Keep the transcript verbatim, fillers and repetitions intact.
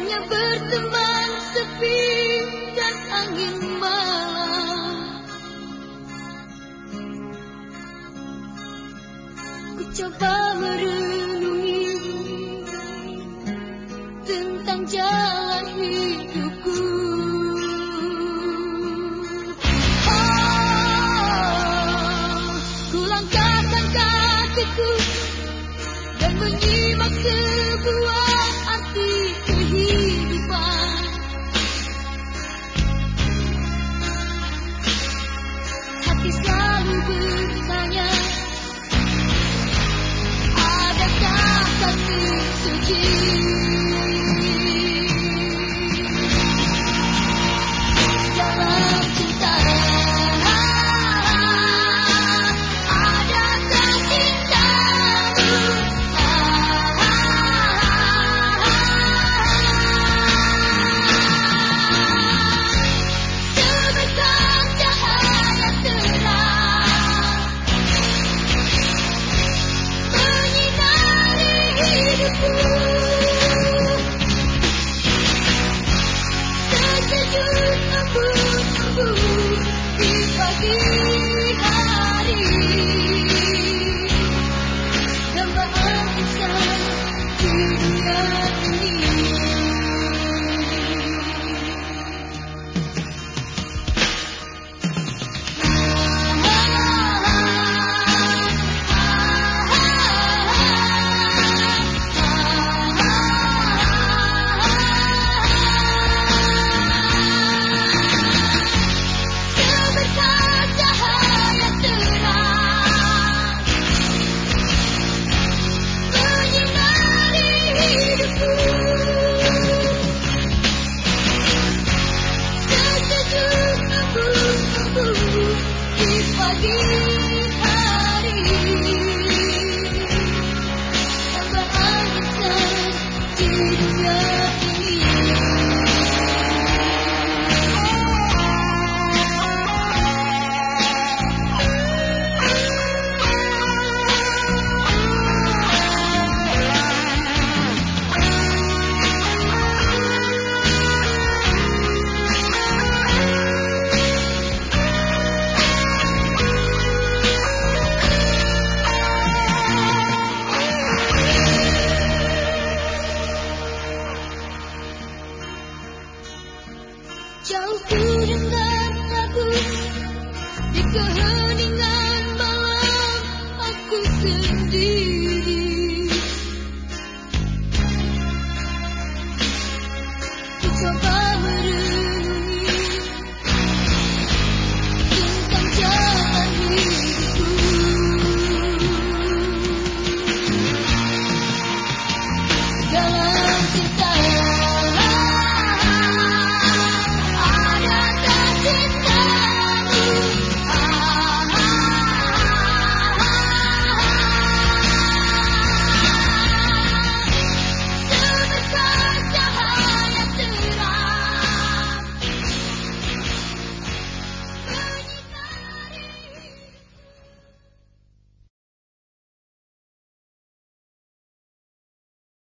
hanya berteman sepi dan angin malam. Ku coba merenungi tentang jalan hidupku. Oh, ku langkahkan kakiku dan menyimak sebuah arti kehidupan. Hati selalu bertanya, adakah kasih suci dalam cinta? Adakah cintamu sebesar cahaya terang menyinari hidupku? Sesejuk embun-embun di pagi hari, dambaan insan di dunia ini. Sebesar cahaya terang menyinari hidupku. Sesejuk embun-embun di pagi hari, dambaan insan di dunia ini. Jauh ku dengar lagu di keheningan